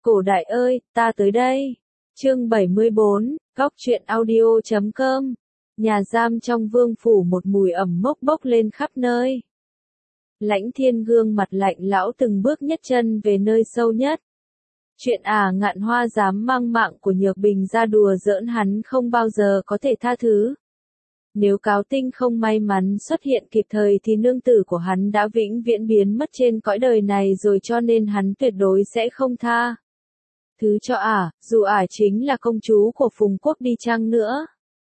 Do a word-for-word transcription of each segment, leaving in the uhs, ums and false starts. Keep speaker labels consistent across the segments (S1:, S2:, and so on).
S1: Cổ đại ơi, ta tới đây. Chương bảy mươi bốn, góc truyện audio chấm com. Nhà giam trong vương phủ một mùi ẩm mốc bốc lên khắp nơi. Lãnh Thiên gương mặt lạnh lão từng bước nhất chân về nơi sâu nhất. Chuyện à Ngạn Hoa dám mang mạng của Nhược Bình ra đùa giỡn hắn không bao giờ có thể tha thứ. Nếu Cáo Tinh không may mắn xuất hiện kịp thời thì nương tử của hắn đã vĩnh viễn biến mất trên cõi đời này rồi, cho nên hắn tuyệt đối sẽ không tha thứ cho ả, dù ả chính là công chúa của Phùng Quốc đi chăng nữa.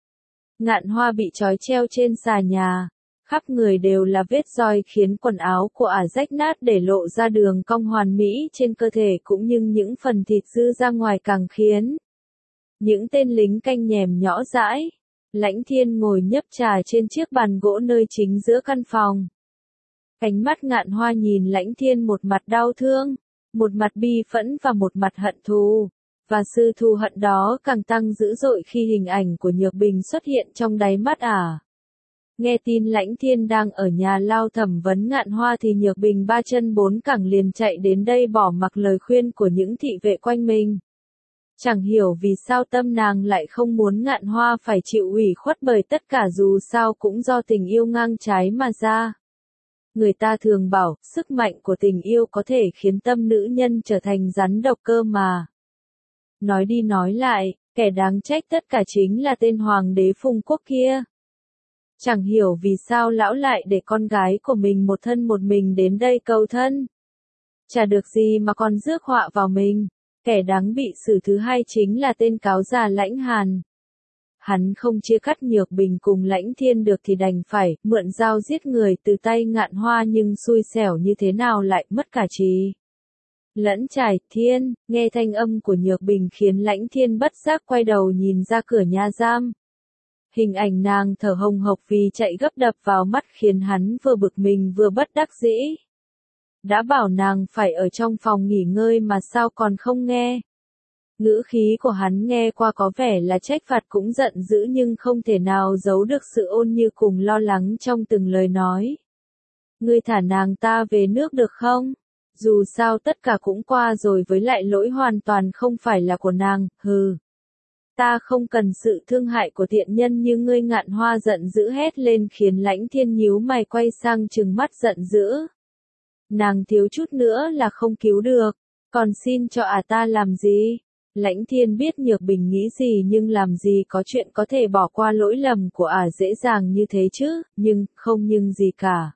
S1: Ngạn Hoa bị trói treo trên xà nhà, khắp người đều là vết roi khiến quần áo của ả rách nát để lộ ra đường cong hoàn mỹ trên cơ thể, cũng như những phần thịt dư ra ngoài càng khiến những tên lính canh nhèm nhõ dãi. Lãnh Thiên ngồi nhấp trà trên chiếc bàn gỗ nơi chính giữa căn phòng. Ánh mắt Ngạn Hoa nhìn Lãnh Thiên, một mặt đau thương, một mặt bi phẫn và một mặt hận thù. Và sự thù hận đó càng tăng dữ dội khi hình ảnh của Nhược Bình xuất hiện trong đáy mắt ả. Nghe tin Lãnh Thiên đang ở nhà lao thẩm vấn Ngạn Hoa thì Nhược Bình ba chân bốn cẳng liền chạy đến đây bỏ mặc lời khuyên của những thị vệ quanh mình. Chẳng hiểu vì sao tâm nàng lại không muốn Ngạn Hoa phải chịu ủy khuất bởi tất cả, dù sao cũng do tình yêu ngang trái mà ra. Người ta thường bảo, sức mạnh của tình yêu có thể khiến tâm nữ nhân trở thành rắn độc cơ mà. Nói đi nói lại, kẻ đáng trách tất cả chính là tên hoàng đế Phùng Quốc kia. Chẳng hiểu vì sao lão lại để con gái của mình một thân một mình đến đây cầu thân. Chả được gì mà còn rước họa vào mình. Kẻ đáng bị xử thứ hai chính là tên cáo già Lãnh Hàn. Hắn không chia cắt Nhược Bình cùng Lãnh Thiên được thì đành phải mượn dao giết người từ tay Ngạn Hoa, nhưng xui xẻo như thế nào lại mất cả trí lẫn trải thiên. Nghe thanh âm của Nhược Bình khiến Lãnh Thiên bất giác quay đầu nhìn ra cửa nhà giam. Hình ảnh nàng thở hồng hộc vì chạy gấp đập vào mắt khiến hắn vừa bực mình vừa bất đắc dĩ. Đã bảo nàng phải ở trong phòng nghỉ ngơi mà sao còn không nghe. Ngữ khí của hắn nghe qua có vẻ là trách phạt cũng giận dữ, nhưng không thể nào giấu được sự ôn như cùng lo lắng trong từng lời nói. Ngươi thả nàng ta về nước được không? Dù sao tất cả cũng qua rồi, với lại lỗi hoàn toàn không phải là của nàng, hừ. Ta không cần sự thương hại của tiện nhân như ngươi. Ngạn Hoa giận dữ hét lên khiến Lãnh Thiên nhíu mày quay sang trừng mắt giận dữ. Nàng thiếu chút nữa là không cứu được, còn xin cho ả ta làm gì? Lãnh Thiên biết Nhược Bình nghĩ gì, nhưng làm gì có chuyện có thể bỏ qua lỗi lầm của ả dễ dàng như thế chứ, nhưng, không nhưng gì cả.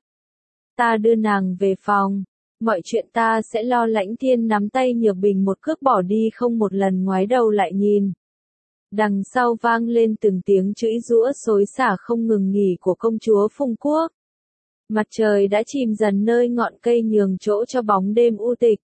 S1: Ta đưa nàng về phòng, mọi chuyện ta sẽ lo. Lãnh Thiên nắm tay Nhược Bình một cước bỏ đi, không một lần ngoái đầu lại nhìn. Đằng sau vang lên từng tiếng chửi giũa xối xả không ngừng nghỉ của công chúa Phùng Quốc. Mặt trời đã chìm dần nơi ngọn cây, nhường chỗ cho bóng đêm u tịch.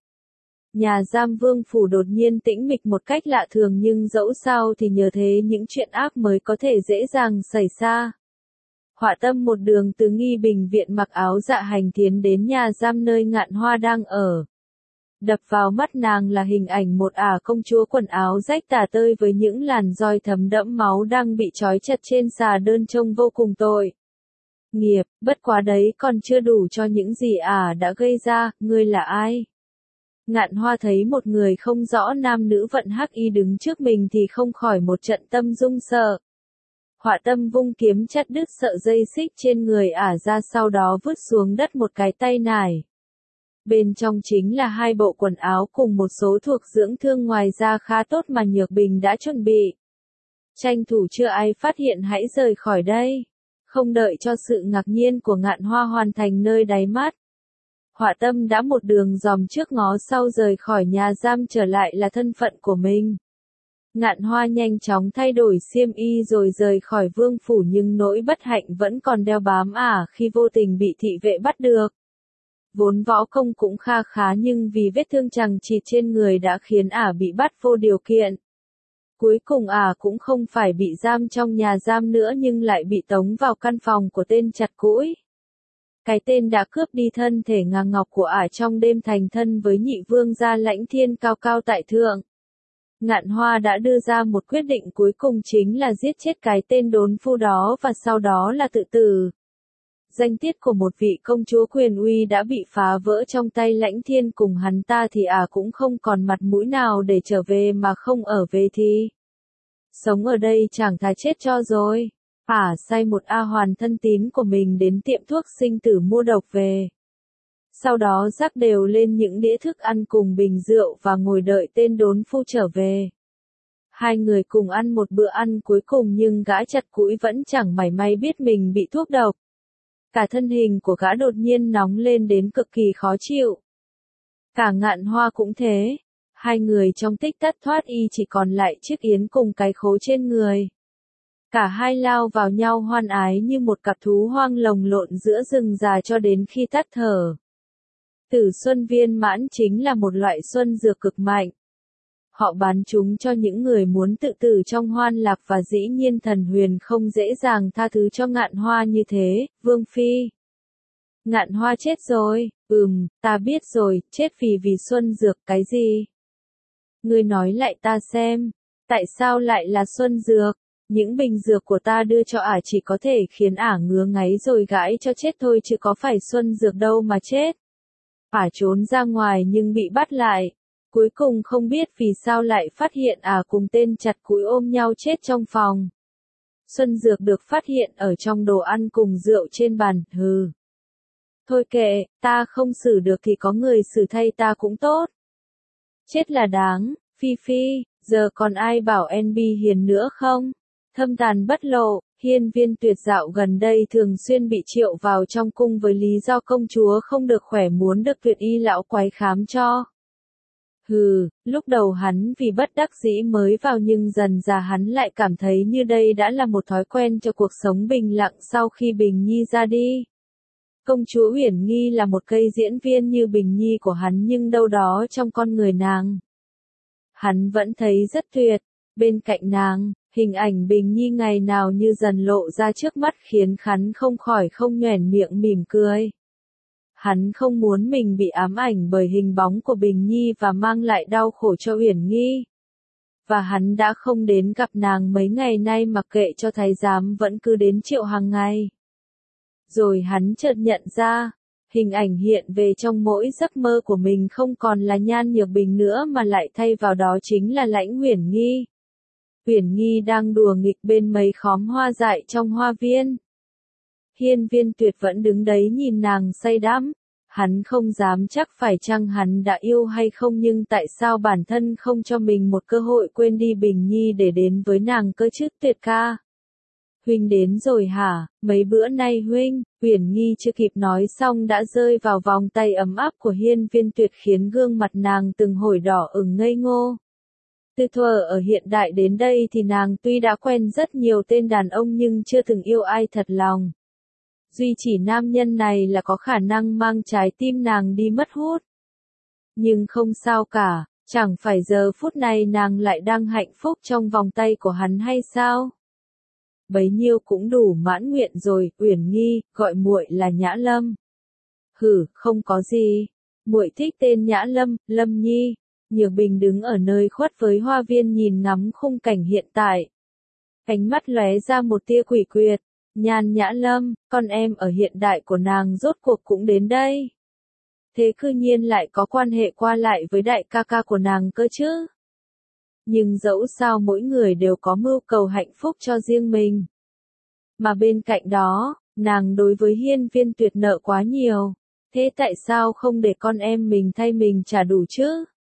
S1: Nhà giam vương phủ đột nhiên tĩnh mịch một cách lạ thường, nhưng dẫu sao thì nhờ thế những chuyện ác mới có thể dễ dàng xảy ra. Họa Tâm một đường từ Nghi Bình viện mặc áo dạ hành tiến đến nhà giam nơi Ngạn Hoa đang ở. Đập vào mắt nàng là hình ảnh một ả công chúa quần áo rách tả tơi với những làn roi thấm đẫm máu đang bị trói chặt trên xà đơn, trông vô cùng tội nghiệp. Bất quá đấy còn chưa đủ cho những gì ả đã gây ra. Ngươi là ai? Ngạn Hoa thấy một người không rõ nam nữ vận hắc y đứng trước mình thì không khỏi một trận tâm rung sợ. Họa Tâm vung kiếm chặt đứt sợi dây xích trên người ả ra, sau đó vứt xuống đất một cái tay nải. Bên trong chính là hai bộ quần áo cùng một số thuộc dưỡng thương ngoài ra khá tốt mà Nhược Bình đã chuẩn bị. Tranh thủ chưa ai phát hiện hãy rời khỏi đây. Không đợi cho sự ngạc nhiên của Ngạn Hoa hoàn thành nơi đáy mắt. Họa Tâm đã một đường dòm trước ngó sau rời khỏi nhà giam, trở lại là thân phận của mình. Ngạn Hoa nhanh chóng thay đổi xiêm y rồi rời khỏi vương phủ, nhưng nỗi bất hạnh vẫn còn đeo bám ả khi vô tình bị thị vệ bắt được. Vốn võ công cũng kha khá, nhưng vì vết thương chằng chịt trên người đã khiến ả bị bắt vô điều kiện. Cuối cùng ả cũng không phải bị giam trong nhà giam nữa, nhưng lại bị tống vào căn phòng của tên chặt củi. Cái tên đã cướp đi thân thể ngà ngọc của ả trong đêm thành thân với nhị vương gia Lãnh Thiên cao cao tại thượng. Ngạn Hoa đã đưa ra một quyết định cuối cùng, chính là giết chết cái tên đốn phu đó và sau đó là tự tử. danh tiết của một vị công chúa quyền uy đã bị phá vỡ trong tay Lãnh Thiên cùng hắn ta thì ả à cũng không còn mặt mũi nào để trở về, mà không ở về thì sống ở đây chẳng thà chết cho rồi. Ả à sai một A Hoàn thân tín của mình đến tiệm thuốc sinh tử mua độc về. Sau đó rắc đều lên những đĩa thức ăn cùng bình rượu và ngồi đợi tên đốn phu trở về. Hai người cùng ăn một bữa ăn cuối cùng, nhưng gã chặt củi vẫn chẳng mảy may biết mình bị thuốc độc. Cả thân hình của gã đột nhiên nóng lên đến cực kỳ khó chịu. Cả Ngạn Hoa cũng thế. Hai người trong tích tắc thoát y chỉ còn lại chiếc yến cùng cái khố trên người. Cả hai lao vào nhau hoan ái như một cặp thú hoang lồng lộn giữa rừng già cho đến khi tắt thở. Tử xuân viên mãn chính là một loại xuân dược cực mạnh. Họ bán chúng cho những người muốn tự tử trong hoan lạc, và dĩ nhiên Thần Huyền không dễ dàng tha thứ cho Ngạn Hoa như thế. Vương Phi. Ngạn Hoa chết rồi. Ừm, ta biết rồi, chết vì vì xuân dược cái gì? Ngươi nói lại ta xem. Tại sao lại là xuân dược? Những bình dược của ta đưa cho ả chỉ có thể khiến ả ngứa ngáy rồi gãi cho chết thôi, chứ có phải xuân dược đâu mà chết. Ả trốn ra ngoài nhưng bị bắt lại. Cuối cùng không biết vì sao lại phát hiện ả cùng tên chặt củi ôm nhau chết trong phòng. Xuân dược được phát hiện ở trong đồ ăn cùng rượu trên bàn. Hừ. Thôi kệ, ta không xử được thì có người xử thay ta cũng tốt. Chết là đáng. Phi Phi, giờ còn ai bảo en bê hiền nữa không? Thâm tàn bất lộ. Hiên Viên Tuyệt dạo gần đây thường xuyên bị triệu vào trong cung với lý do công chúa không được khỏe muốn được Tuyệt y lão quái khám cho. Hừ, lúc đầu hắn vì bất đắc dĩ mới vào, nhưng dần dà hắn lại cảm thấy như đây đã là một thói quen cho cuộc sống bình lặng sau khi Bình Nhi ra đi. Công chúa Uyển Nghi là một cây diễn viên như Bình Nhi của hắn, nhưng đâu đó trong con người nàng, hắn vẫn thấy rất tuyệt. Bên cạnh nàng, hình ảnh Bình Nhi ngày nào như dần lộ ra trước mắt khiến hắn không khỏi không nhoẻn miệng mỉm cười. Hắn không muốn mình bị ám ảnh bởi hình bóng của Bình Nhi và mang lại đau khổ cho Uyển Nghi. Và hắn đã không đến gặp nàng mấy ngày nay, mặc kệ cho thái giám vẫn cứ đến triệu hàng ngày. Rồi hắn chợt nhận ra, hình ảnh hiện về trong mỗi giấc mơ của mình không còn là Nhan Nhược Bình nữa, mà lại thay vào đó chính là Lãnh Uyển Nghi. Uyển Nghi đang đùa nghịch bên mấy khóm hoa dại trong hoa viên. Hiên Viên Tuyệt vẫn đứng đấy nhìn nàng say đắm. Hắn không dám chắc phải chăng hắn đã yêu hay không, nhưng tại sao bản thân không cho mình một cơ hội quên đi Bình Nhi để đến với nàng cơ chứ? Tuyệt ca. Huynh đến rồi hả? Mấy bữa nay huynh. Uyển Nghi chưa kịp nói xong đã rơi vào vòng tay ấm áp của Hiên Viên Tuyệt, khiến gương mặt nàng từng hồi đỏ ửng ngây ngô. Từ thuở ở hiện đại đến đây thì nàng tuy đã quen rất nhiều tên đàn ông nhưng chưa từng yêu ai thật lòng. Duy chỉ nam nhân này là có khả năng mang trái tim nàng đi mất hút. Nhưng không sao cả, chẳng phải giờ phút này nàng lại đang hạnh phúc trong vòng tay của hắn hay sao? Bấy nhiêu cũng đủ mãn nguyện rồi. Uyển Nghi, gọi muội là Nhã Lâm. Hử, không có gì. Muội thích tên Nhã Lâm, Lâm Nhi. Nhược Bình đứng ở nơi khuất với hoa viên nhìn ngắm khung cảnh hiện tại. Ánh mắt lóe ra một tia quỷ quyệt. Nhan Nhã Lâm, con em ở hiện đại của nàng rốt cuộc cũng đến đây. Thế cư nhiên lại có quan hệ qua lại với đại ca ca của nàng cơ chứ. Nhưng dẫu sao mỗi người đều có mưu cầu hạnh phúc cho riêng mình. Mà bên cạnh đó, nàng đối với Hiên Viên Tuyệt nợ quá nhiều. Thế tại sao không để con em mình thay mình trả đủ chứ?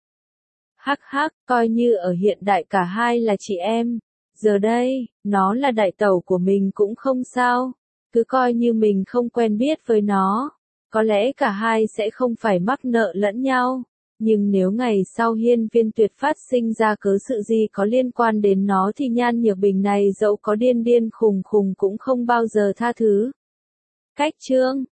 S1: Hắc hắc, coi như ở hiện đại cả hai là chị em. Giờ đây, nó là đại tẩu của mình cũng không sao. Cứ coi như mình không quen biết với nó. Có lẽ cả hai sẽ không phải mắc nợ lẫn nhau. Nhưng nếu ngày sau Hiên Viên Tuyệt phát sinh ra cớ sự gì có liên quan đến nó thì Nhan Nhược Bình này dẫu có điên điên khùng khùng cũng không bao giờ tha thứ. Cách chương